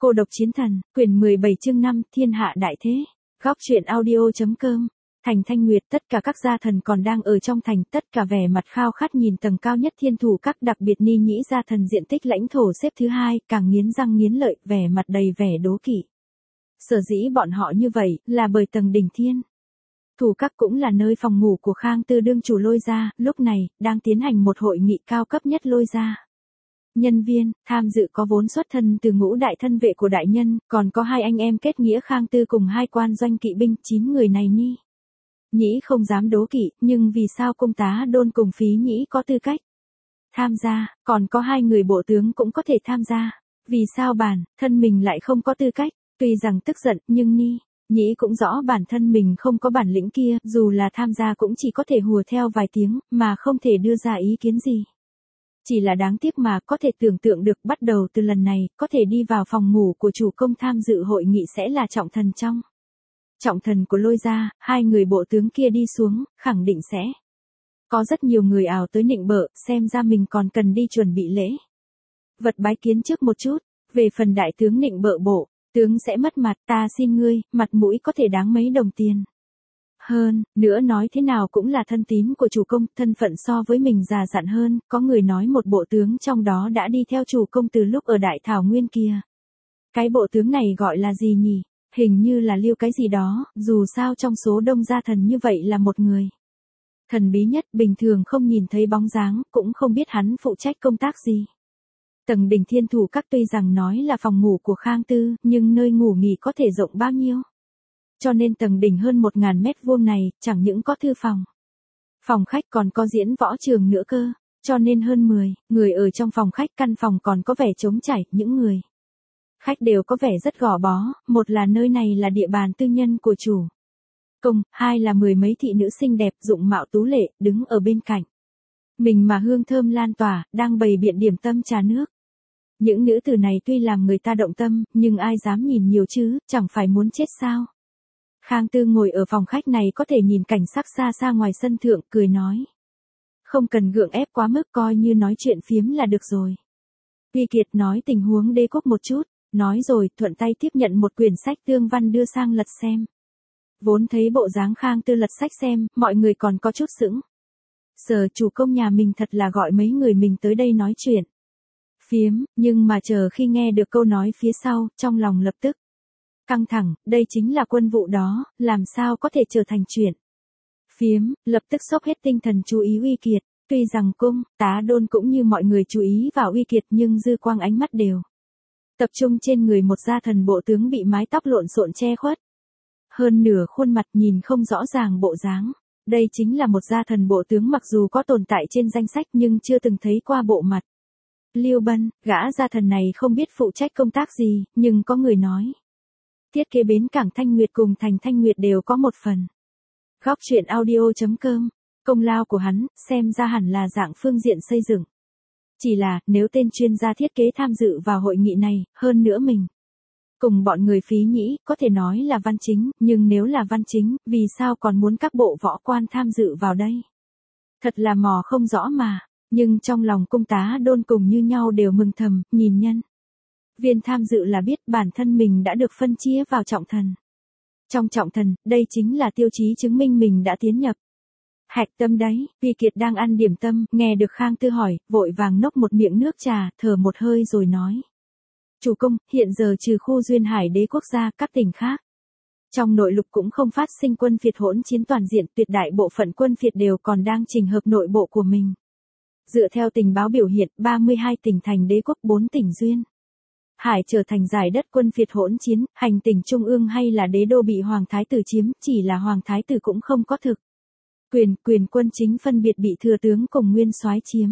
Cô độc chiến thần, quyển 17 chương 5, thiên hạ đại thế. Góc truyện audio.com. Thành Thanh Nguyệt, tất cả các gia thần còn đang ở trong thành, tất cả vẻ mặt khao khát nhìn tầng cao nhất thiên thủ các, đặc biệt Ni Nhĩ gia thần diện tích lãnh thổ xếp thứ 2, càng nghiến răng nghiến lợi, vẻ mặt đầy vẻ đố kỵ. Sở dĩ bọn họ như vậy, là bởi tầng đỉnh thiên thủ các cũng là nơi phòng ngủ của Khang Tư đương chủ Lôi gia, lúc này, đang tiến hành một hội nghị cao cấp nhất Lôi gia. Nhân viên, tham dự có vốn xuất thân từ ngũ đại thân vệ của đại nhân, còn có 2 anh em kết nghĩa Khang Tư cùng 2 quan doanh kỵ binh, 9 người này Ni Nhĩ không dám đố kỵ, nhưng vì sao công tá Đôn cùng Phí Nhĩ có tư cách tham gia, còn có 2 người bộ tướng cũng có thể tham gia. Vì sao bản thân mình lại không có tư cách? Tuy rằng tức giận, nhưng Ni Nhĩ cũng rõ bản thân mình không có bản lĩnh kia, dù là tham gia cũng chỉ có thể hùa theo vài tiếng, mà không thể đưa ra ý kiến gì. Chỉ là đáng tiếc mà có thể tưởng tượng được bắt đầu từ lần này, có thể đi vào phòng ngủ của chủ công tham dự hội nghị sẽ là trọng thần trong. Trọng thần của Lôi gia, 2 người bộ tướng kia đi xuống, khẳng định sẽ có rất nhiều người ào tới nịnh bợ, xem ra mình còn cần đi chuẩn bị lễ vật bái kiến trước một chút. Về phần đại tướng nịnh bợ bộ tướng sẽ mất mặt, ta xin ngươi, mặt mũi có thể đáng mấy đồng tiền. Hơn nữa nói thế nào cũng là thân tín của chủ công, thân phận so với mình già dặn hơn, có người nói một bộ tướng trong đó đã đi theo chủ công từ lúc ở Đại Thảo Nguyên kia. Cái bộ tướng này gọi là gì nhỉ? Hình như là Lưu cái gì đó, dù sao trong số đông gia thần như vậy là một người thần bí nhất, bình thường không nhìn thấy bóng dáng, cũng không biết hắn phụ trách công tác gì. Tầng đỉnh thiên thủ các tuy rằng nói là phòng ngủ của Khang Tư, nhưng nơi ngủ nghỉ có thể rộng bao nhiêu? Cho nên tầng đỉnh hơn 1000 mét vuông này, chẳng những có thư phòng khách còn có diễn võ trường nữa cơ, cho nên hơn 10 người ở trong phòng khách, căn phòng còn có vẻ trống trải, những người khách đều có vẻ rất gò bó, một là nơi này là địa bàn tư nhân của chủ công, 2 là 10 mấy thị nữ xinh đẹp, dụng mạo tú lệ, đứng ở bên cạnh mình mà hương thơm lan tỏa, đang bày biện điểm tâm trà nước. Những nữ tử này tuy làm người ta động tâm, nhưng ai dám nhìn nhiều chứ, chẳng phải muốn chết sao? Khang Tư ngồi ở phòng khách này có thể nhìn cảnh sắc xa xa ngoài sân thượng, cười nói. Không cần gượng ép quá mức, coi như nói chuyện phiếm là được rồi. Uy Kiệt nói tình huống đế quốc một chút, nói rồi thuận tay tiếp nhận một quyển sách tương văn đưa sang lật xem. Vốn thấy bộ dáng Khang Tư lật sách xem, mọi người còn có chút sững sờ, chủ công nhà mình thật là gọi mấy người mình tới đây nói chuyện phiếm, nhưng mà chờ khi nghe được câu nói phía sau, trong lòng lập tức căng thẳng, đây chính là quân vụ đó, làm sao có thể trở thành chuyện phiếm, lập tức xốc hết tinh thần chú ý Uy Kiệt. Tuy rằng cung tá Đôn cũng như mọi người chú ý vào Uy Kiệt, nhưng dư quang ánh mắt đều tập trung trên người một gia thần bộ tướng bị mái tóc lộn xộn che khuất hơn nửa khuôn mặt, nhìn không rõ ràng bộ dáng. Đây chính là một gia thần bộ tướng mặc dù có tồn tại trên danh sách nhưng chưa từng thấy qua bộ mặt. Lưu Bân, gã gia thần này không biết phụ trách công tác gì, nhưng có người nói thiết kế bến cảng Thanh Nguyệt cùng thành Thanh Nguyệt đều có một phần. Góc truyện audio.com, công lao của hắn, xem ra hẳn là dạng phương diện xây dựng. Chỉ là, nếu tên chuyên gia thiết kế tham dự vào hội nghị này, hơn nữa mình cùng bọn người Phí Nhĩ, có thể nói là văn chính, nhưng nếu là văn chính, vì sao còn muốn các bộ võ quan tham dự vào đây? Thật là mò không rõ mà, nhưng trong lòng cung tá Đôn cùng như nhau đều mừng thầm, nhìn nhân viên tham dự là biết bản thân mình đã được phân chia vào trọng thần. Trong trọng thần, đây chính là tiêu chí chứng minh mình đã tiến nhập hạch tâm đấy. Uy Kiệt đang ăn điểm tâm, nghe được Khang Tư hỏi, vội vàng nốc một miệng nước trà, thở một hơi rồi nói. Chủ công, hiện giờ trừ khu duyên hải đế quốc gia, các tỉnh khác trong nội lục cũng không phát sinh quân phiệt hỗn chiến toàn diện, tuyệt đại bộ phận quân phiệt đều còn đang chỉnh hợp nội bộ của mình. Dựa theo tình báo biểu hiện, 32 tỉnh thành đế quốc, 4 tỉnh duyên hải trở thành giải đất quân phiệt hỗn chiến, hành tỉnh trung ương hay là đế đô bị Hoàng Thái Tử chiếm, chỉ là Hoàng Thái Tử cũng không có thực quyền quân chính phân biệt bị thừa tướng cùng nguyên soái chiếm.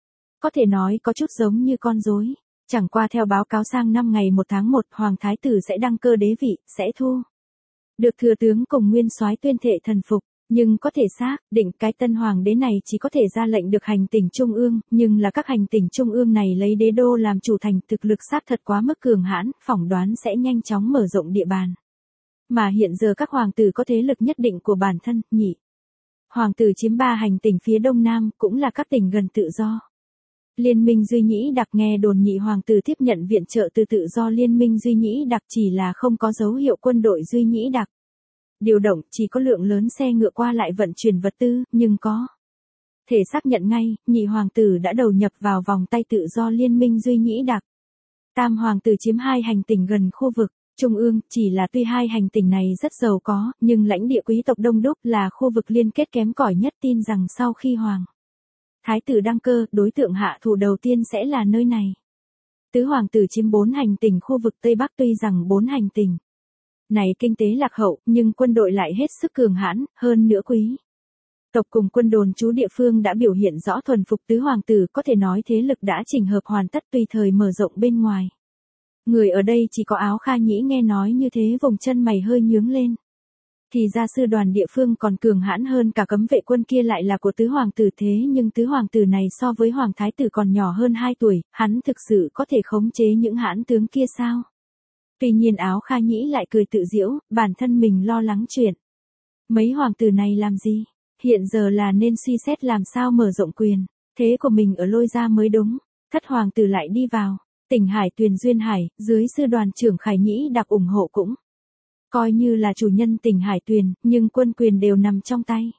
Có thể nói có chút giống như con rối. Chẳng qua theo báo cáo sang năm ngày 1 tháng 1, Hoàng Thái Tử sẽ đăng cơ đế vị, sẽ thu được thừa tướng cùng nguyên soái tuyên thệ thần phục, nhưng có thể xác định cái tân hoàng đế này chỉ có thể ra lệnh được hành tỉnh trung ương, nhưng là các hành tỉnh trung ương này lấy đế đô làm chủ thành, thực lực sát thật quá mức cường hãn, phỏng đoán sẽ nhanh chóng mở rộng địa bàn. Mà hiện giờ các hoàng tử có thế lực nhất định của bản thân, nhị hoàng tử chiếm 3 hành tỉnh phía đông nam, cũng là các tỉnh gần tự do. Liên minh Duy Nhĩ Đặc nghe đồn nhị hoàng tử tiếp nhận viện trợ từ tự do Liên minh Duy Nhĩ Đặc chỉ là không có dấu hiệu quân đội Duy Nhĩ Đặc điều động, chỉ có lượng lớn xe ngựa qua lại vận chuyển vật tư, nhưng có thể xác nhận ngay, nhị hoàng tử đã đầu nhập vào vòng tay tự do Liên minh Duy Nhĩ Đặc. Tam hoàng tử chiếm 2 hành tinh gần khu vực Trung ương, chỉ là tuy 2 hành tinh này rất giàu có, nhưng lãnh địa quý tộc đông đúc là khu vực liên kết kém cỏi nhất, tin rằng sau khi hoàng thái tử đăng cơ, đối tượng hạ thủ đầu tiên sẽ là nơi này. Tứ hoàng tử chiếm 4 hành tinh khu vực Tây Bắc, tuy rằng 4 hành tinh này kinh tế lạc hậu, nhưng quân đội lại hết sức cường hãn, hơn nữa quý tộc cùng quân đồn trú địa phương đã biểu hiện rõ thuần phục tứ hoàng tử, có thể nói thế lực đã chỉnh hợp hoàn tất, tùy thời mở rộng bên ngoài. Người ở đây chỉ có Áo Kha Nhĩ nghe nói như thế vùng chân mày hơi nhướng lên. Thì ra sư đoàn địa phương còn cường hãn hơn cả cấm vệ quân kia lại là của tứ hoàng tử, thế nhưng tứ hoàng tử này so với hoàng thái tử còn nhỏ hơn 2 tuổi, hắn thực sự có thể khống chế những hãn tướng kia sao? Tuy nhiên Áo Kha Nhĩ lại cười tự giễu, bản thân mình lo lắng chuyện mấy hoàng tử này làm gì? Hiện giờ là nên suy xét làm sao mở rộng quyền thế của mình ở Lôi Gia mới đúng. Thất hoàng tử lại đi vào Tỉnh Hải Tuyền Duyên Hải, dưới sư đoàn trưởng Khải Nhĩ Đặc ủng hộ cũng coi như là chủ nhân Tỉnh Hải Tuyền, nhưng quân quyền đều nằm trong tay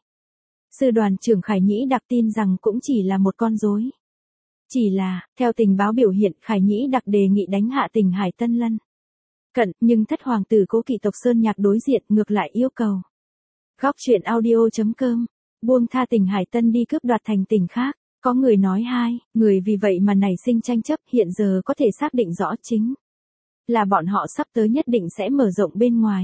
sư đoàn trưởng Khải Nhĩ Đặc, tin rằng cũng chỉ là một con rối. Chỉ là, theo tình báo biểu hiện, Khải Nhĩ Đặc đề nghị đánh hạ Tỉnh Hải Tân Lân Cận, nhưng thất hoàng tử Cố Kỵ tộc Sơn Nhạc đối diện ngược lại yêu cầu Góc truyện audio.com buông tha Tỉnh Hải Tân đi cướp đoạt thành tỉnh khác. Có người nói người vì vậy mà nảy sinh tranh chấp, hiện giờ có thể xác định rõ chính là bọn họ sắp tới nhất định sẽ mở rộng bên ngoài.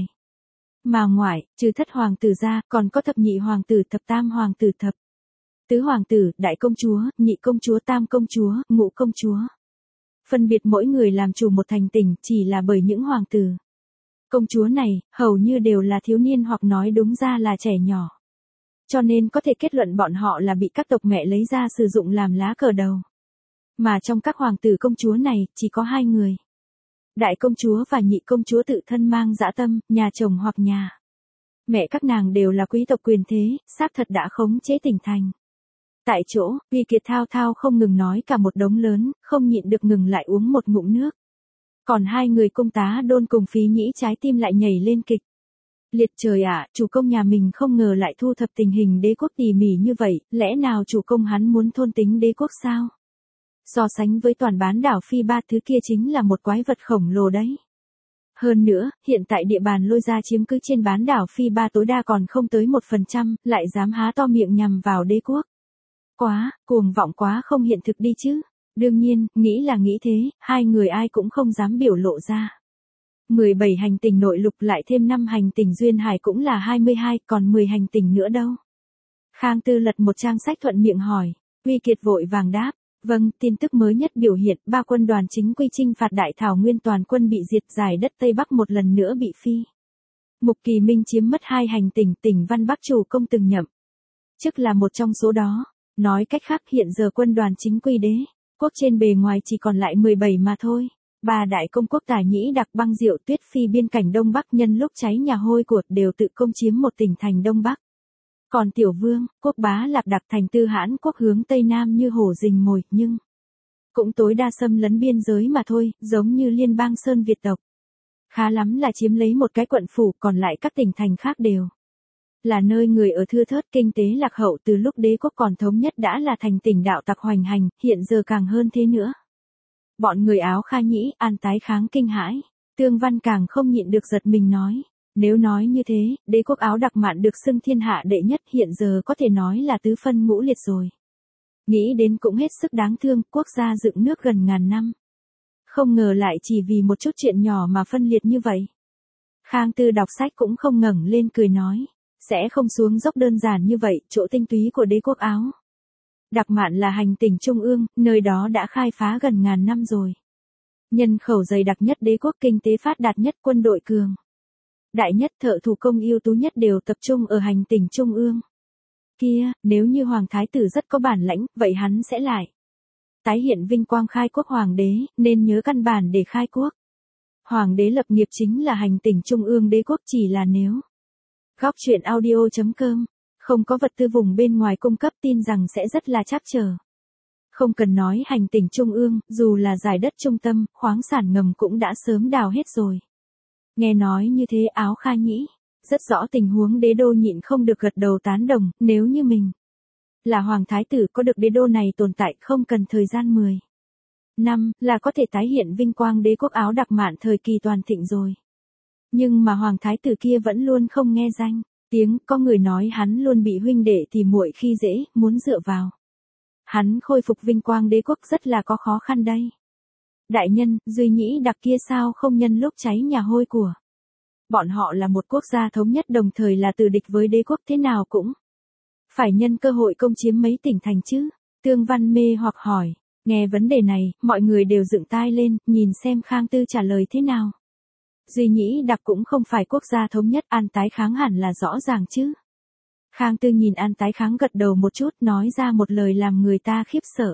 Mà ngoài, trừ thất hoàng tử ra, còn có thập nhị hoàng tử, thập tam hoàng tử, thập tứ hoàng tử, đại công chúa, nhị công chúa, tam công chúa, ngũ công chúa. Phân biệt mỗi người làm chủ một thành tỉnh, chỉ là bởi những hoàng tử công chúa này, hầu như đều là thiếu niên hoặc nói đúng ra là trẻ nhỏ. Cho nên có thể kết luận bọn họ là bị các tộc mẹ lấy ra sử dụng làm lá cờ đầu. Mà trong các hoàng tử công chúa này, chỉ có 2 người. Đại công chúa và nhị công chúa tự thân mang dã tâm, nhà chồng hoặc nhà mẹ các nàng đều là quý tộc quyền thế, xác thật đã khống chế tỉnh thành. Tại chỗ, Uy Kiệt thao thao không ngừng nói cả một đống lớn, không nhịn được ngừng lại uống một ngụm nước. Còn 2 người cung tá Đôn cùng Phí Nhĩ trái tim lại nhảy lên kịch liệt. Trời ạ, chủ công nhà mình không ngờ lại thu thập tình hình đế quốc tỉ mỉ như vậy, lẽ nào chủ công hắn muốn thôn tính đế quốc sao? So sánh với toàn bán đảo Phi Ba, thứ kia chính là một quái vật khổng lồ đấy. Hơn nữa, hiện tại địa bàn Lôi Gia chiếm cứ trên bán đảo Phi Ba tối đa còn không tới 1%, lại dám há to miệng nhằm vào đế quốc. Quá, cuồng vọng quá không hiện thực đi chứ. Đương nhiên, nghĩ là nghĩ thế, 2 người ai cũng không dám biểu lộ ra. 17 hành tinh nội lục lại thêm 5 hành tinh duyên hải cũng là 22, còn 10 hành tinh nữa đâu? Khang Tư lật một trang sách thuận miệng hỏi. Uy Kiệt vội vàng đáp. Vâng, tin tức mới nhất biểu hiện 3 quân đoàn chính quy chinh phạt Đại Thảo Nguyên toàn quân bị diệt, giải đất Tây Bắc một lần nữa bị Phi Mục Kỳ Minh chiếm mất 2 hành tinh, tỉnh Văn Bắc chủ công từng nhậm chức là một trong số đó. Nói cách khác, hiện giờ quân đoàn chính quy đế quốc trên bề ngoài chỉ còn lại 17 mà thôi. 3 đại công quốc Tả Nhĩ Đặc, Băng Diệu, Tuyết Phi biên cảnh Đông Bắc nhân lúc cháy nhà hôi của đều tự công chiếm một tỉnh thành Đông Bắc. Còn Tiểu Vương, quốc bá Lạc Đặc thành Tư Hãn quốc hướng Tây Nam như hổ rình mồi, nhưng cũng tối đa xâm lấn biên giới mà thôi, giống như liên bang Sơn Việt tộc. Khá lắm là chiếm lấy một cái quận phủ, còn lại các tỉnh thành khác đều là nơi người ở thưa thớt, kinh tế lạc hậu. Từ lúc đế quốc còn thống nhất đã là thành tỉnh đạo tặc hoành hành, hiện giờ càng hơn thế nữa. Bọn người Áo Kha Nhĩ, An tái kháng kinh hãi. Tương Văn càng không nhịn được giật mình nói. Nếu nói như thế, đế quốc Áo Đặc Mạn được xưng thiên hạ đệ nhất, hiện giờ có thể nói là tứ phân ngũ liệt rồi. Nghĩ đến cũng hết sức đáng thương, quốc gia dựng nước gần ngàn năm. Không ngờ lại chỉ vì một chút chuyện nhỏ mà phân liệt như vậy. Khang Tư đọc sách cũng không ngẩng lên cười nói. Sẽ không xuống dốc đơn giản như vậy, chỗ tinh túy của đế quốc Áo Đặc Mạn là hành tinh trung ương, nơi đó đã khai phá gần ngàn năm rồi. Nhân khẩu dày đặc nhất đế quốc, kinh tế phát đạt nhất, quân đội cường đại nhất, thợ thủ công ưu tú nhất đều tập trung ở hành tinh trung ương. Kia, nếu như Hoàng Thái tử rất có bản lãnh, vậy hắn sẽ lại tái hiện vinh quang khai quốc hoàng đế, nên nhớ căn bản để khai quốc hoàng đế lập nghiệp chính là hành tinh trung ương đế quốc, chỉ là nếu Góc truyện audio.com không có vật tư vùng bên ngoài cung cấp, tin rằng sẽ rất là trắc trở. Không cần nói hành tỉnh trung ương, dù là giải đất trung tâm, khoáng sản ngầm cũng đã sớm đào hết rồi. Nghe nói như thế Áo Kha Nhĩ, rất rõ tình huống đế đô nhịn không được gật đầu tán đồng, nếu như mình là hoàng thái tử có được đế đô này tồn tại không cần thời gian 10 năm là có thể tái hiện vinh quang đế quốc Áo Đặc Mạn thời kỳ toàn thịnh rồi. Nhưng mà hoàng thái tử kia vẫn luôn không nghe danh tiếng, có người nói hắn luôn bị huynh đệ tỉ muội khi dễ, muốn dựa vào hắn khôi phục vinh quang đế quốc rất là có khó khăn đây. Đại nhân, Duy Nhĩ Đặc kia sao không nhân lúc cháy nhà hôi của bọn họ là một quốc gia thống nhất đồng thời là tử địch với đế quốc thế nào cũng phải nhân cơ hội công chiếm mấy tỉnh thành chứ? Tương Văn mê hoặc hỏi. Nghe vấn đề này, mọi người đều dựng tai lên, nhìn xem Khang Tư trả lời thế nào. Duy Nhĩ Đặc cũng không phải quốc gia thống nhất, An Tái Kháng hẳn là rõ ràng chứ. Khang Tư nhìn An Tái Kháng gật đầu một chút, nói ra một lời làm người ta khiếp sợ.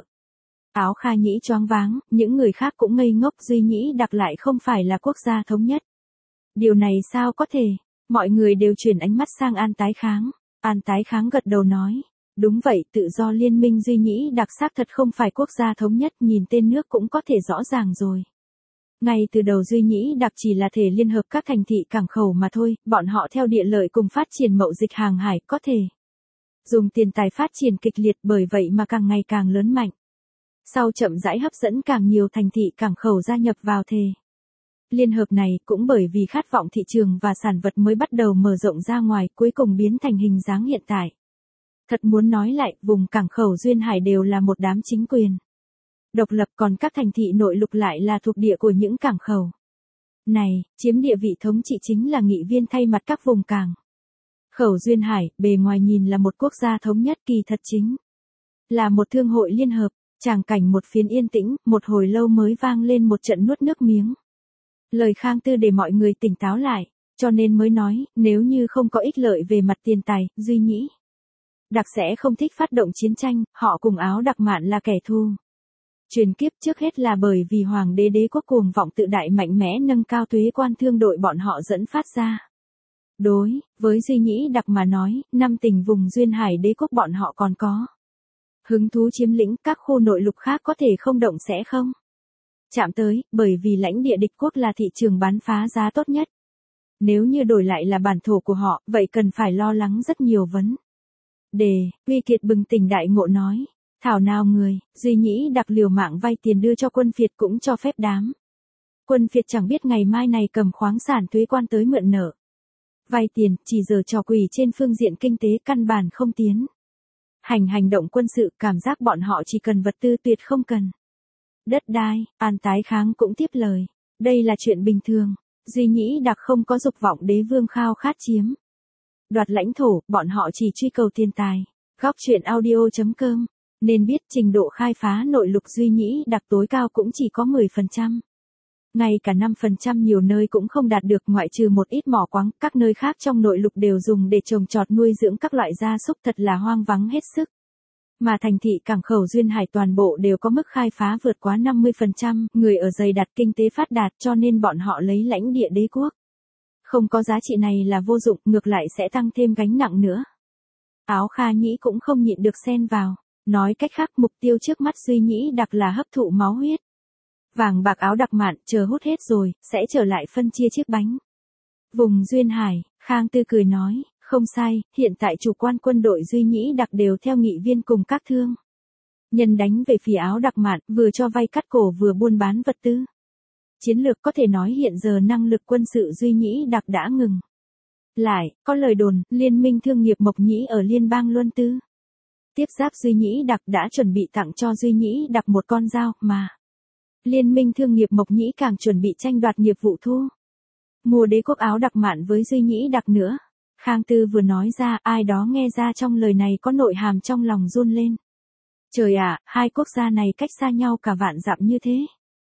Áo Kha Nhĩ choáng váng, những người khác cũng ngây ngốc, Duy Nhĩ Đặc lại không phải là quốc gia thống nhất. Điều này sao có thể? Mọi người đều chuyển ánh mắt sang An Tái Kháng. An Tái Kháng gật đầu nói. Đúng vậy, tự do liên minh Duy Nhĩ Đặc xác thật không phải quốc gia thống nhất, nhìn tên nước cũng có thể rõ ràng rồi. Ngay từ đầu Duy Nhĩ Đặc chỉ là thể liên hợp các thành thị cảng khẩu mà thôi, bọn họ theo địa lợi cùng phát triển mậu dịch hàng hải, có thể dùng tiền tài phát triển kịch liệt, bởi vậy mà càng ngày càng lớn mạnh. Sau chậm rãi hấp dẫn càng nhiều thành thị cảng khẩu gia nhập vào thể liên hợp này, cũng bởi vì khát vọng thị trường và sản vật mới bắt đầu mở rộng ra ngoài, cuối cùng biến thành hình dáng hiện tại. Thật muốn nói lại, vùng cảng khẩu duyên hải đều là một đám chính quyền độc lập, còn các thành thị nội lục lại là thuộc địa của những cảng khẩu này, chiếm địa vị thống trị chính là nghị viên thay mặt các vùng cảng khẩu duyên hải, bề ngoài nhìn là một quốc gia thống nhất, kỳ thật chính là một thương hội liên hợp. Tràng cảnh một phiến yên tĩnh, một hồi lâu mới vang lên một trận nuốt nước miếng. Lời Khang Tư để mọi người tỉnh táo lại, cho nên mới nói, nếu như không có ích lợi về mặt tiền tài, Duy Nhĩ Đặc sẽ không thích phát động chiến tranh, họ cùng Áo Đặc Mạn là kẻ thù truyền kiếp, trước hết là bởi vì hoàng đế đế quốc cuồng vọng tự đại mạnh mẽ nâng cao thuế quan thương đội bọn họ dẫn phát ra. Đối với Duy Nhĩ Đặc mà nói, 5 tỉnh vùng duyên hải đế quốc bọn họ còn có hứng thú chiếm lĩnh, các khu nội lục khác có thể không động sẽ không chạm tới, bởi vì lãnh địa địch quốc là thị trường bán phá giá tốt nhất. Nếu như đổi lại là bản thổ của họ, vậy cần phải lo lắng rất nhiều vấn đề. Uy Kiệt bừng tỉnh đại ngộ nói. Thảo nào người, Duy Nhĩ Đặc liều mạng vay tiền đưa cho quân phiệt cũng cho phép đám quân phiệt chẳng biết ngày mai này cầm khoáng sản thuế quan tới mượn nợ. Vay tiền, chỉ giờ trò quỷ trên phương diện kinh tế, căn bản không tiến hành động quân sự, cảm giác bọn họ chỉ cần vật tư, tuyệt không cần đất đai. An Tái Kháng cũng tiếp lời. Đây là chuyện bình thường. Duy Nhĩ Đặc không có dục vọng đế vương khao khát chiếm đoạt lãnh thổ, bọn họ chỉ truy cầu tiền tài. Góc truyện audio.com. Nên biết trình độ khai phá nội lục Duy Nhĩ Đặc tối cao cũng chỉ có 10%. Ngay cả 5% nhiều nơi cũng không đạt được, ngoại trừ một ít mỏ khoáng, các nơi khác trong nội lục đều dùng để trồng trọt nuôi dưỡng các loại gia súc, thật là hoang vắng hết sức. Mà thành thị cảng khẩu duyên hải toàn bộ đều có mức khai phá vượt quá 50%, người ở dày đặt, kinh tế phát đạt, cho nên bọn họ lấy lãnh địa đế quốc không có giá trị này là vô dụng, ngược lại sẽ tăng thêm gánh nặng nữa. Áo Kha Nhĩ cũng không nhịn được xen vào. Nói cách khác, mục tiêu trước mắt Duy Nhĩ Đặc là hấp thụ máu huyết vàng bạc Áo Đặc Mạn, chờ hút hết rồi, sẽ trở lại phân chia chiếc bánh vùng duyên hải. Khang Tư cười nói, không sai, hiện tại chủ quan quân đội Duy Nhĩ Đặc đều theo nghị viên cùng các thương nhân đánh về phía Áo Đặc Mạn, vừa cho vay cắt cổ vừa buôn bán vật tư. Chiến lược có thể nói hiện giờ năng lực quân sự Duy Nhĩ Đặc đã ngừng lại, có lời đồn, liên minh thương nghiệp Mộc Nhĩ ở liên bang Luân Tư tiếp giáp Duy Nhĩ Đặc đã chuẩn bị tặng cho Duy Nhĩ Đặc một con dao, mà liên minh thương nghiệp Mộc Nhĩ càng chuẩn bị tranh đoạt nghiệp vụ thu mua đế quốc Áo Đặc Mạn với Duy Nhĩ Đặc nữa. Khang Tư vừa nói ra, ai đó nghe ra trong lời này có nội hàm trong lòng run lên. Trời ạ, hai quốc gia này cách xa nhau cả vạn dặm như thế.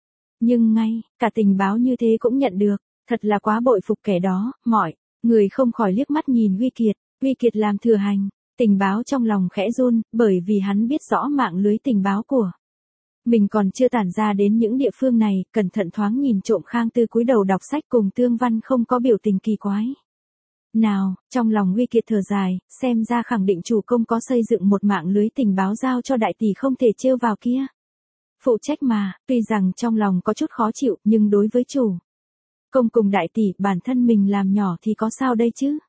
Nhưng ngay, cả tình báo như thế cũng nhận được, thật là quá bội phục kẻ đó. Mọi người không khỏi liếc mắt nhìn Uy Kiệt làm thừa hành. Tình báo trong lòng khẽ run, bởi vì hắn biết rõ mạng lưới tình báo của mình còn chưa tản ra đến những địa phương này, cẩn thận thoáng nhìn trộm. Khang Tư cúi đầu đọc sách cùng Tương Văn không có biểu tình kỳ quái Nào, trong lòng Uy Kiệt thở dài, xem ra khẳng định chủ công có xây dựng một mạng lưới tình báo giao cho đại tỷ không thể trêu vào kia. Phụ trách mà, tuy rằng trong lòng có chút khó chịu, nhưng đối với chủ công cùng đại tỷ, bản thân mình làm nhỏ thì có sao đây chứ?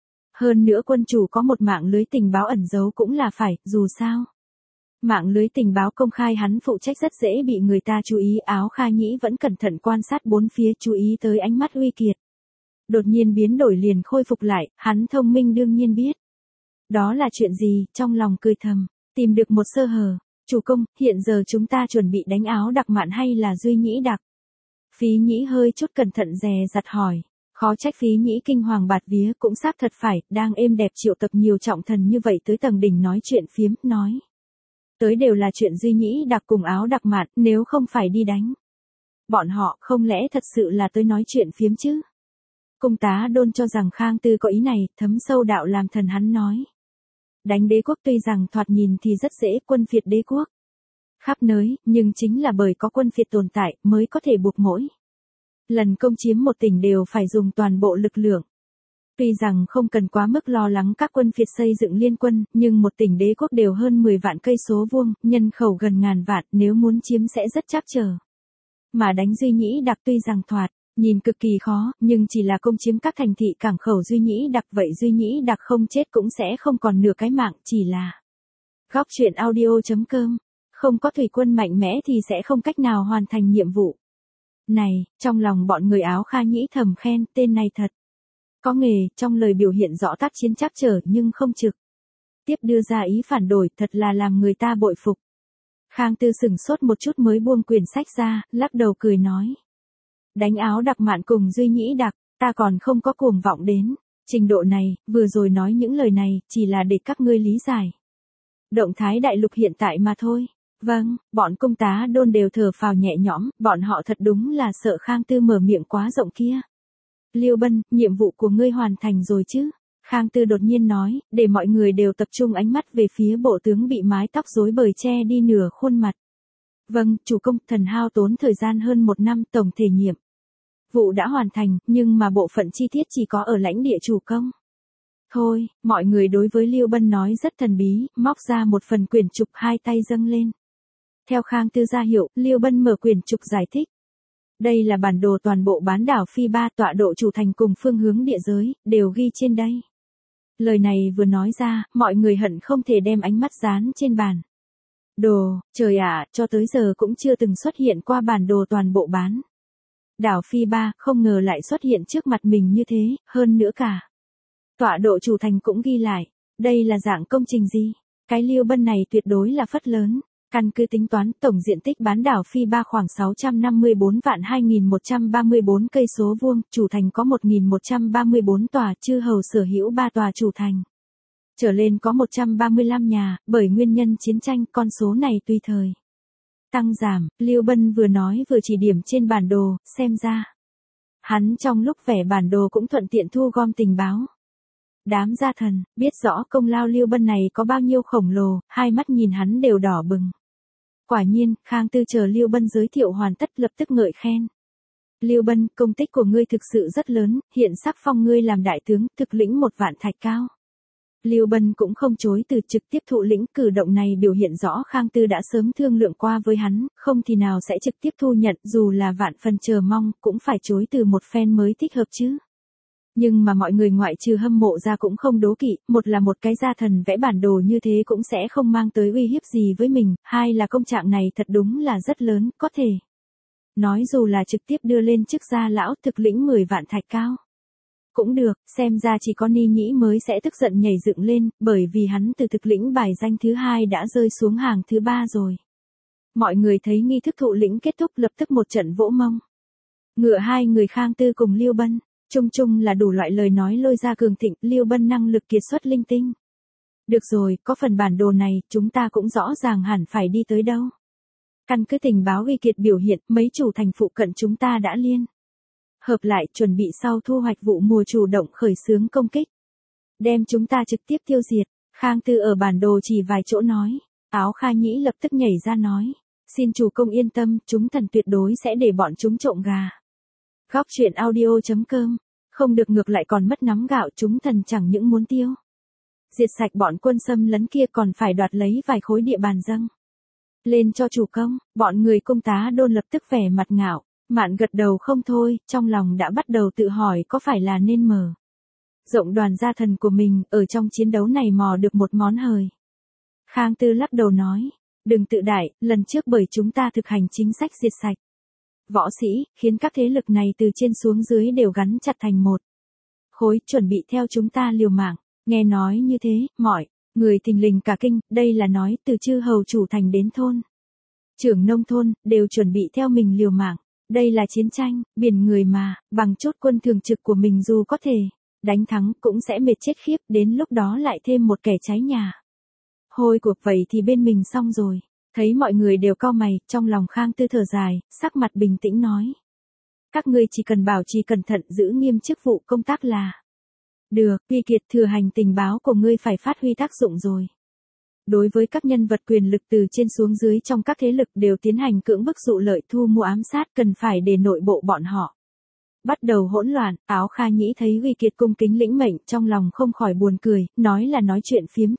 Hơn nữa quân chủ có một mạng lưới tình báo ẩn giấu cũng là phải, dù sao. Mạng lưới tình báo công khai hắn phụ trách rất dễ bị người ta chú ý. Áo Kha Nhĩ vẫn cẩn thận quan sát bốn phía, chú ý tới ánh mắt Uy Kiệt. Đột nhiên biến đổi liền khôi phục lại, hắn thông minh đương nhiên biết. Đó là chuyện gì, trong lòng cười thầm, tìm được một sơ hở. Chủ công, hiện giờ chúng ta chuẩn bị đánh Áo Đặc Mạn hay là Duy Nhĩ Đặc? Phí Nhĩ hơi chút cẩn thận dè dặt hỏi. Khó trách Phí Nhĩ kinh hoàng bạt vía, cũng xác thật phải, đang êm đẹp triệu tập nhiều trọng thần như vậy tới tầng đỉnh nói chuyện phiếm, nói. Tới đều là chuyện Duy Nhĩ Đặc cùng Áo Đặc Mạn, nếu không phải đi đánh. Bọn họ không lẽ thật sự là tới nói chuyện phiếm chứ? Cung tá Đôn cho rằng Khang Tư có ý này, thấm sâu đạo làm thần hắn nói. Đánh đế quốc tuy rằng thoạt nhìn thì rất dễ, quân phiệt đế quốc khắp nơi, nhưng chính là bởi có quân phiệt tồn tại mới có thể buộc mỗi lần công chiếm một tỉnh đều phải dùng toàn bộ lực lượng. Tuy rằng không cần quá mức lo lắng các quân phiệt xây dựng liên quân, nhưng một tỉnh đế quốc đều hơn 10 vạn cây số vuông, nhân khẩu gần ngàn vạn, nếu muốn chiếm sẽ rất trắc trở. Mà đánh Duy Nhĩ Đặc tuy rằng thoạt nhìn cực kỳ khó, nhưng chỉ là công chiếm các thành thị cảng khẩu Duy Nhĩ Đặc, vậy Duy Nhĩ Đặc không chết cũng sẽ không còn nửa cái mạng, chỉ là Góc truyện audio.com, không có thủy quân mạnh mẽ thì sẽ không cách nào hoàn thành nhiệm vụ. Này, trong lòng bọn người Áo Kha Nhĩ thầm khen, tên này thật có nghề, trong lời biểu hiện rõ tác chiến trắc trở nhưng không trực tiếp đưa ra ý phản đổi, thật là làm người ta bội phục. Khang Tư sửng sốt một chút mới buông quyển sách ra, lắc đầu cười nói. Đánh Áo Đặc Mạn cùng Duy Nhĩ Đặc, ta còn không có cuồng vọng đến trình độ này, vừa rồi nói những lời này, chỉ là để các ngươi lý giải động thái đại lục hiện tại mà thôi. Vâng, bọn cung tá Đôn đều thở phào nhẹ nhõm, bọn họ thật đúng là sợ Khang Tư mở miệng quá rộng kia. Liêu Bân, nhiệm vụ của ngươi hoàn thành rồi chứ? Khang Tư đột nhiên nói, để mọi người đều tập trung ánh mắt về phía bộ tướng bị mái tóc rối bời che đi nửa khuôn mặt. Vâng, chủ công, thần hao tốn thời gian hơn 1 năm, tổng thể nhiệm vụ đã hoàn thành, nhưng mà bộ phận chi tiết chỉ có ở lãnh địa chủ công. Thôi, mọi người đối với Liêu Bân nói rất thần bí, móc ra một phần quyển trục, hai tay dâng lên. Theo Khang Tư ra hiệu, Liêu Bân mở quyển trục giải thích. Đây là bản đồ toàn bộ bán đảo Phi Ba, tọa độ chủ thành cùng phương hướng địa giới, đều ghi trên đây. Lời này vừa nói ra, mọi người hận không thể đem ánh mắt dán trên bản đồ. Trời ạ, cho tới giờ cũng chưa từng xuất hiện qua bản đồ toàn bộ bán đảo Phi Ba, không ngờ lại xuất hiện trước mặt mình như thế, hơn nữa cả tọa độ chủ thành cũng ghi lại. Đây là dạng công trình gì? Cái Liêu Bân này tuyệt đối là phất lớn. Căn cứ tính toán, tổng diện tích bán đảo Phi Ba khoảng 654 vạn 2134 cây số vuông, chủ thành có 1134 tòa, chư hầu sở hữu 3 tòa chủ thành. Trở lên có 135 nhà, bởi nguyên nhân chiến tranh, con số này tùy thời tăng giảm. Liêu Bân vừa nói vừa chỉ điểm trên bản đồ, xem ra hắn trong lúc vẽ bản đồ cũng thuận tiện thu gom tình báo. Đám gia thần, biết rõ công lao Liêu Bân này có bao nhiêu khổng lồ, hai mắt nhìn hắn đều đỏ bừng. Quả nhiên, Khang Tư chờ Liêu Bân giới thiệu hoàn tất lập tức ngợi khen. Liêu Bân, công tích của ngươi thực sự rất lớn, hiện sắc phong ngươi làm đại tướng, thực lĩnh 1 vạn thạch cao. Liêu Bân cũng không chối từ, trực tiếp thụ lĩnh. Cử động này biểu hiện rõ Khang Tư đã sớm thương lượng qua với hắn, không thì nào sẽ trực tiếp thu nhận, dù là vạn phần chờ mong, cũng phải chối từ một phen mới thích hợp chứ. Nhưng mà mọi người ngoại trừ hâm mộ ra cũng không đố kỵ, một là một cái gia thần vẽ bản đồ như thế cũng sẽ không mang tới uy hiếp gì với mình, hai là công trạng này thật đúng là rất lớn, có thể nói dù là trực tiếp đưa lên chức gia lão, thực lĩnh 10 vạn thạch cao. Cũng được, xem ra chỉ có Ni Nhĩ mới sẽ tức giận nhảy dựng lên, bởi vì hắn từ thực lĩnh bài danh thứ 2 đã rơi xuống hàng thứ 3 rồi. Mọi người thấy nghi thức thụ lĩnh kết thúc lập tức một trận vỗ mông. Ngựa hai người Khang Tư cùng Liêu Bân. Chung chung là đủ loại lời nói lôi ra cường thịnh, Liêu Bân năng lực kiệt xuất linh tinh. Được rồi, có phần bản đồ này, chúng ta cũng rõ ràng hẳn phải đi tới đâu. Căn cứ tình báo Uy Kiệt biểu hiện, mấy chủ thành phụ cận chúng ta đã liên hợp lại, chuẩn bị sau thu hoạch vụ mùa chủ động khởi xướng công kích. Đem chúng ta trực tiếp tiêu diệt. Khang Tư ở bản đồ chỉ vài chỗ nói. Áo Kha Nhĩ lập tức nhảy ra nói. Xin chủ công yên tâm, chúng thần tuyệt đối sẽ để bọn chúng trộm gà. Góc truyện audio.com Không được ngược lại còn mất nắm gạo, chúng thần chẳng những muốn tiêu diệt sạch bọn quân xâm lấn kia còn phải đoạt lấy vài khối địa bàn dâng lên cho chủ công. Bọn người Cung Tá Đôn lập tức vẻ mặt ngạo mạn gật đầu không thôi, trong lòng đã bắt đầu tự hỏi có phải là nên mở rộng đoàn gia thần của mình ở trong chiến đấu này mò được một món hời. Khang Tư lắc đầu nói, đừng tự đại, lần trước bởi chúng ta thực hành chính sách diệt sạch võ sĩ, khiến các thế lực này từ trên xuống dưới đều gắn chặt thành một khối, chuẩn bị theo chúng ta liều mạng. Nghe nói như thế, mọi người thình lình cả kinh, đây là nói từ chư hầu chủ thành đến thôn trưởng nông thôn, đều chuẩn bị theo mình liều mạng. Đây là chiến tranh, biển người mà, bằng chốt quân thường trực của mình dù có thể đánh thắng cũng sẽ mệt chết khiếp, đến lúc đó lại thêm một kẻ cháy nhà hôi cuộc, vậy thì bên mình xong rồi. Thấy mọi người đều cau mày, trong lòng Khang Tư thở dài, sắc mặt bình tĩnh nói. Các ngươi chỉ cần bảo trì cẩn thận, giữ nghiêm chức vụ công tác là được. Vi Kiệt, thừa hành tình báo của ngươi phải phát huy tác dụng rồi. Đối với các nhân vật quyền lực từ trên xuống dưới trong các thế lực đều tiến hành cưỡng bức dụ lợi, thu mua ám sát, cần phải để nội bộ bọn họ bắt đầu hỗn loạn. Áo Kha Nhĩ thấy Vi Kiệt cung kính lĩnh mệnh, trong lòng không khỏi buồn cười, nói là nói chuyện phiếm,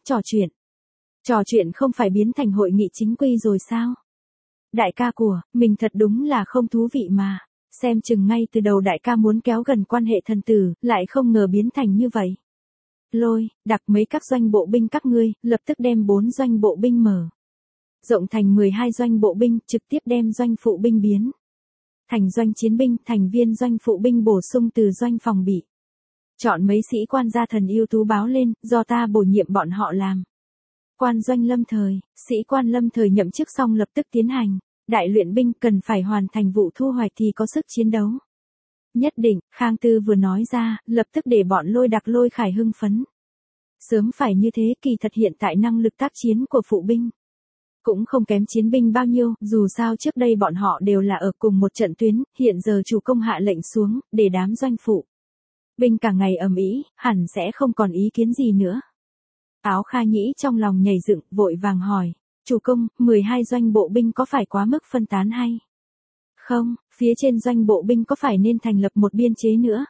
trò chuyện không phải biến thành hội nghị chính quy rồi sao? Đại ca của mình thật đúng là không thú vị mà. Xem chừng ngay từ đầu đại ca muốn kéo gần quan hệ thần tử, lại không ngờ biến thành như vậy. Lôi, đặc mấy các doanh bộ binh các ngươi, lập tức đem 4 doanh bộ binh mở rộng thành 12 doanh bộ binh, trực tiếp đem doanh phụ binh biến thành doanh chiến binh, thành viên doanh phụ binh bổ sung từ doanh phòng bị. Chọn mấy sĩ quan gia thần ưu tú báo lên, do ta bổ nhiệm bọn họ làm quan doanh lâm thời. Sĩ quan lâm thời nhậm chức xong lập tức tiến hành đại luyện binh, cần phải hoàn thành vụ thu hoạch thì có sức chiến đấu nhất định. Khang Tư vừa nói ra, lập tức để bọn Lôi Đặc Lôi Khải hưng phấn. Sớm phải như thế, kỳ thật hiện tại năng lực tác chiến của phụ binh cũng không kém chiến binh bao nhiêu, dù sao trước đây bọn họ đều là ở cùng một trận tuyến, hiện giờ chủ công hạ lệnh xuống, để đám doanh phụ binh cả ngày ầm ĩ, hẳn sẽ không còn ý kiến gì nữa. Áo Kha Nhĩ trong lòng nhảy dựng, vội vàng hỏi, chủ công, 12 doanh bộ binh có phải quá mức phân tán hay không? Phía trên doanh bộ binh có phải nên thành lập một biên chế nữa?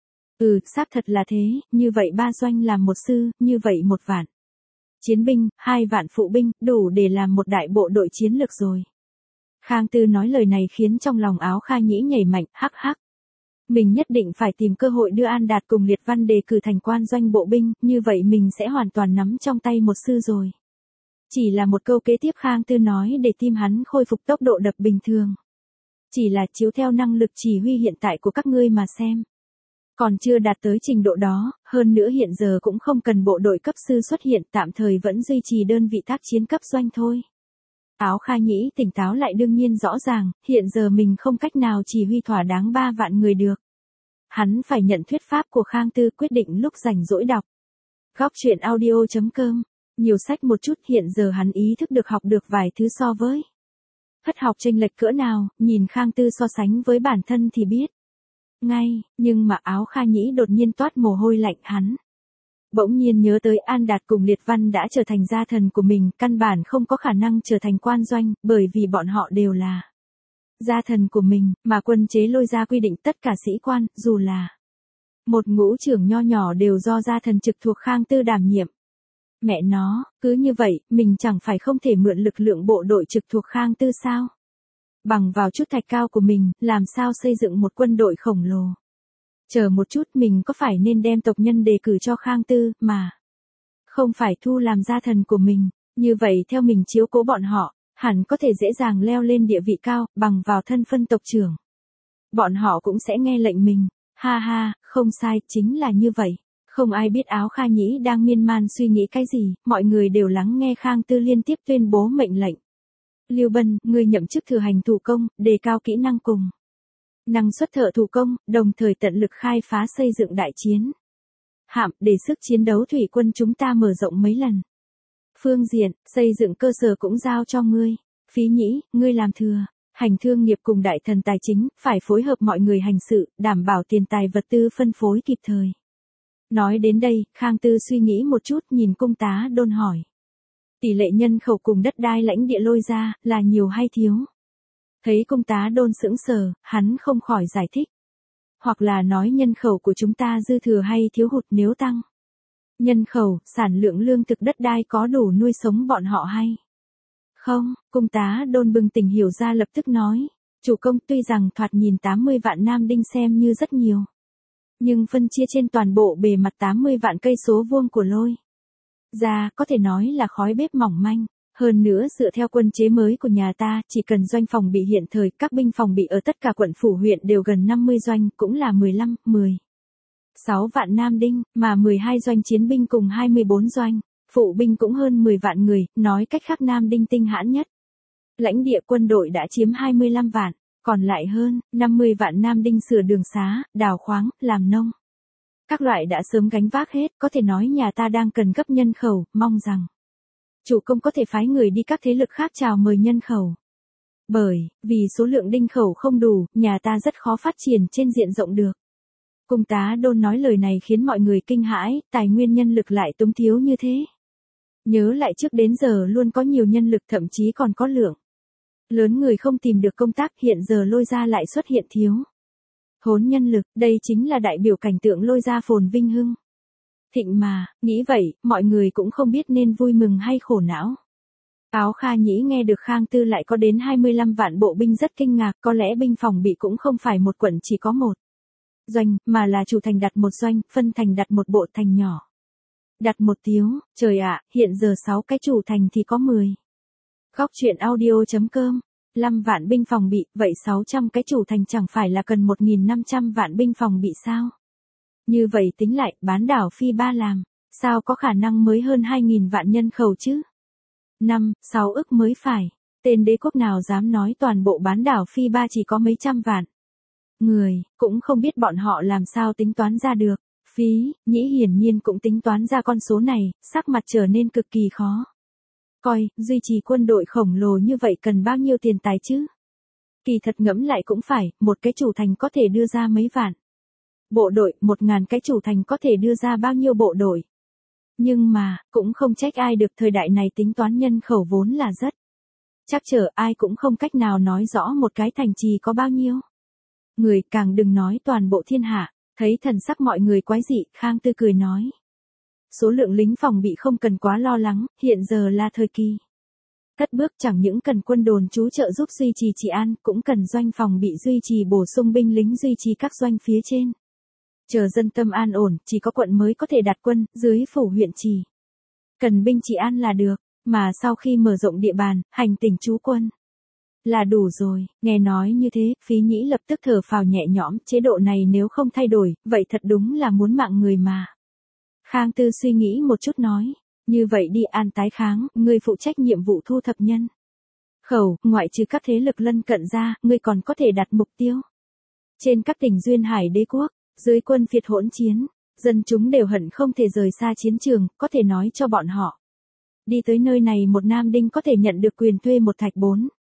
Xác thật là thế, như vậy 3 doanh làm 1 sư, như vậy 1 vạn chiến binh, 2 vạn phụ binh, đủ để làm một đại bộ đội chiến lược rồi. Khang Tư nói lời này khiến trong lòng Áo Kha Nhĩ nhảy mạnh, hắc hắc. Mình nhất định phải tìm cơ hội đưa An Đạt cùng Liệt Văn đề cử thành quan doanh bộ binh, như vậy mình sẽ hoàn toàn nắm trong tay một sư rồi. Chỉ là một câu kế tiếp Khang Tư nói để tim hắn khôi phục tốc độ đập bình thường. Chỉ là chiếu theo năng lực chỉ huy hiện tại của các ngươi mà xem. Còn chưa đạt tới trình độ đó, hơn nữa hiện giờ cũng không cần bộ đội cấp sư xuất hiện, tạm thời vẫn duy trì đơn vị tác chiến cấp doanh thôi. Áo Kha Nhĩ tỉnh táo lại, đương nhiên rõ ràng, hiện giờ mình không cách nào chỉ huy thỏa đáng 3 vạn người được. Hắn phải nhận thuyết pháp của Khang Tư, quyết định lúc rảnh rỗi đọc. Góc truyện audio.com, nhiều sách một chút, hiện giờ hắn ý thức được học được vài thứ so với thất học chênh lệch cỡ nào, nhìn Khang Tư so sánh với bản thân thì biết ngay, nhưng mà Áo Kha Nhĩ đột nhiên toát mồ hôi lạnh, hắn bỗng nhiên nhớ tới An Đạt cùng Liệt Văn đã trở thành gia thần của mình, căn bản không có khả năng trở thành quan doanh, bởi vì bọn họ đều là gia thần của mình, mà quân chế Lôi gia quy định tất cả sĩ quan, dù là một ngũ trưởng nho nhỏ đều do gia thần trực thuộc Khang Tư đảm nhiệm. Mẹ nó, cứ như vậy, mình chẳng phải không thể mượn lực lượng bộ đội trực thuộc Khang Tư sao? Bằng vào chút thạch cao của mình, làm sao xây dựng một quân đội khổng lồ? Chờ một chút, mình có phải nên đem tộc nhân đề cử cho Khang Tư, mà không phải thu làm gia thần của mình, như vậy theo mình chiếu cố bọn họ, hẳn có thể dễ dàng leo lên địa vị cao, bằng vào thân phân tộc trưởng. Bọn họ cũng sẽ nghe lệnh mình, ha ha, không sai, chính là như vậy. Không ai biết Áo Kha Nhĩ đang miên man suy nghĩ cái gì, mọi người đều lắng nghe Khang Tư liên tiếp tuyên bố mệnh lệnh. Lưu Bân, ngươi nhậm chức thừa hành thủ công, đề cao kỹ năng cùng năng suất thợ thủ công, đồng thời tận lực khai phá xây dựng đại chiến hạm, để sức chiến đấu thủy quân chúng ta mở rộng mấy lần. Phương diện, xây dựng cơ sở cũng giao cho ngươi. Phí Nhĩ, ngươi làm thừa hành thương nghiệp cùng đại thần tài chính, phải phối hợp mọi người hành sự, đảm bảo tiền tài vật tư phân phối kịp thời. Nói đến đây, Khang Tư suy nghĩ một chút, nhìn Cung Tá Đôn hỏi. Tỷ lệ nhân khẩu cùng đất đai lãnh địa Lôi ra, là nhiều hay thiếu? Thấy Cung Tá Đôn sững sờ, hắn không khỏi giải thích. hoặc là nói nhân khẩu của chúng ta dư thừa hay thiếu hụt nếu tăng. Nhân khẩu, sản lượng lương thực đất đai có đủ nuôi sống bọn họ hay không? Cung tá Đôn bừng tỉnh hiểu ra lập tức nói. Chủ công tuy rằng thoạt nhìn 80 vạn nam đinh xem như rất nhiều. Nhưng phân chia trên toàn bộ bề mặt 80 vạn cây số vuông của Lôi ra có thể nói là khói bếp mỏng manh. Hơn nữa dựa theo quân chế mới của nhà ta, chỉ cần doanh phòng bị hiện thời, các binh phòng bị ở tất cả quận phủ huyện đều gần 50 doanh, cũng là 6 vạn nam đinh, mà 12 doanh chiến binh cùng 24 doanh, phụ binh cũng hơn 10 vạn người, nói cách khác nam đinh tinh hãn nhất. Lãnh địa quân đội đã chiếm 25 vạn, còn lại hơn 50 vạn nam đinh sửa đường xá, đào khoáng, làm nông. Các loại đã sớm gánh vác hết, có thể nói nhà ta đang cần gấp nhân khẩu, mong rằng chủ công có thể phái người đi các thế lực khác chào mời nhân khẩu. Bởi vì số lượng đinh khẩu không đủ, nhà ta rất khó phát triển trên diện rộng được. Cung tá Đôn nói lời này khiến mọi người kinh hãi, tài nguyên nhân lực lại túng thiếu như thế. Nhớ lại trước đến giờ luôn có nhiều nhân lực, thậm chí còn có lượng lớn người không tìm được công tác, hiện giờ Lôi ra lại xuất hiện thiếu thốn nhân lực, đây chính là đại biểu cảnh tượng Lôi ra phồn vinh hưng thịnh mà. Nghĩ vậy, mọi người cũng không biết nên vui mừng hay khổ não. Áo Kha Nhĩ nghe được Khang Tư lại có đến 25 vạn bộ binh rất kinh ngạc, có lẽ binh phòng bị cũng không phải một quận chỉ có một doanh, mà là chủ thành đặt một doanh, phân thành đặt một bộ thành nhỏ. Đặt một tiếu, trời ạ, hiện giờ 6 cái chủ thành thì có 10. Góc truyện audio.com, 5 vạn binh phòng bị, vậy 600 cái chủ thành chẳng phải là cần 1.500 vạn binh phòng bị sao? Như vậy tính lại, bán đảo Phi Ba làm, sao có khả năng mới hơn 2.000 vạn nhân khẩu chứ? 6 ức mới phải, tên đế quốc nào dám nói toàn bộ bán đảo Phi Ba chỉ có mấy trăm vạn người, cũng không biết bọn họ làm sao tính toán ra được. Phí Nhĩ hiển nhiên cũng tính toán ra con số này, sắc mặt trở nên cực kỳ khó coi, duy trì quân đội khổng lồ như vậy cần bao nhiêu tiền tài chứ? Kỳ thật ngẫm lại cũng phải, một cái chủ thành có thể đưa ra mấy vạn bộ đội, 1.000 cái chủ thành có thể đưa ra bao nhiêu bộ đội. Nhưng mà, cũng không trách ai được, thời đại này tính toán nhân khẩu vốn là rất chắc trở, ai cũng không cách nào nói rõ một cái thành trì có bao nhiêu người, càng đừng nói toàn bộ thiên hạ. Thấy thần sắc mọi người quái dị, Khang Tư cười nói. Số lượng lính phòng bị không cần quá lo lắng, hiện giờ là thời kỳ cất bước, chẳng những cần quân đồn trú trợ giúp duy trì trị an, cũng cần doanh phòng bị duy trì bổ sung binh lính duy trì các doanh phía trên. Chờ dân tâm an ổn, chỉ có quận mới có thể đặt quân, dưới phủ huyện chỉ cần binh trị an là được, mà sau khi mở rộng địa bàn, hành tỉnh trú quân là đủ rồi. Nghe nói như thế, Phí Nhĩ lập tức thở phào nhẹ nhõm, chế độ này nếu không thay đổi, vậy thật đúng là muốn mạng người mà. Khang Tư suy nghĩ một chút nói, như vậy đi An Tái Kháng, ngươi phụ trách nhiệm vụ thu thập nhân khẩu, ngoại trừ các thế lực lân cận ra, ngươi còn có thể đặt mục tiêu trên các tỉnh duyên hải đế quốc. Dưới quân phiệt hỗn chiến, dân chúng đều hận không thể rời xa chiến trường, có thể nói cho bọn họ. Đi tới nơi này một nam đinh có thể nhận được quyền thuê một thạch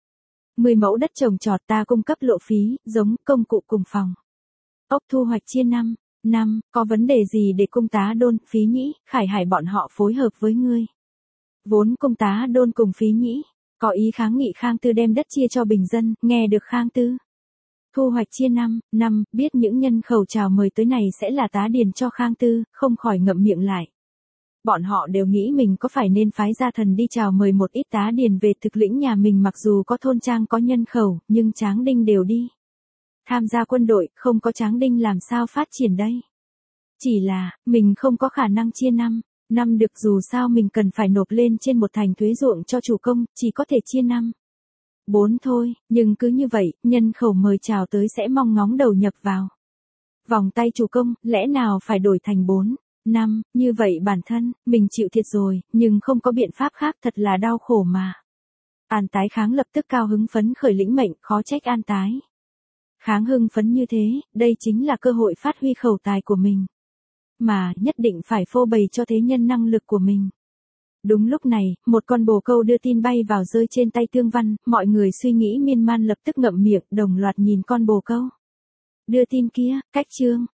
10 mẫu đất trồng trọt, ta cung cấp lộ phí, giống, công cụ cùng phòng ốc, thu hoạch chia năm, có vấn đề gì để cung tá Đôn, Phí Nhĩ, Khải Hải bọn họ phối hợp với ngươi? Vốn cung tá Đôn cùng Phí Nhĩ có ý kháng nghị Khang Tư đem đất chia cho bình dân, nghe được Khang Tư thu hoạch chia năm, biết những nhân khẩu chào mời tới này sẽ là tá điền cho Khang Tư, không khỏi ngậm miệng lại. Bọn họ đều nghĩ mình có phải nên phái gia thần đi chào mời một ít tá điền về thực lĩnh nhà mình, mặc dù có thôn trang có nhân khẩu, nhưng tráng đinh đều đi tham gia quân đội, không có tráng đinh làm sao phát triển đây? Chỉ là, mình không có khả năng chia năm được, dù sao mình cần phải nộp lên trên một thành thuế ruộng cho chủ công, chỉ có thể chia 4 thôi, nhưng cứ như vậy, nhân khẩu mời chào tới sẽ mong ngóng đầu nhập vào vòng tay chủ công, lẽ nào phải đổi thành 4-5, như vậy bản thân, mình chịu thiệt rồi, nhưng không có biện pháp khác, thật là đau khổ mà. An Tái Kháng lập tức cao hứng phấn khởi lĩnh mệnh, khó trách An Tái Kháng hưng phấn như thế, đây chính là cơ hội phát huy khẩu tài của mình. Mà, nhất định phải phô bày cho thế nhân năng lực của mình. Đúng lúc này, một con bồ câu đưa tin bay vào rơi trên tay Tương Văn, mọi người suy nghĩ miên man lập tức ngậm miệng, đồng loạt nhìn con bồ câu đưa tin kia, cách chương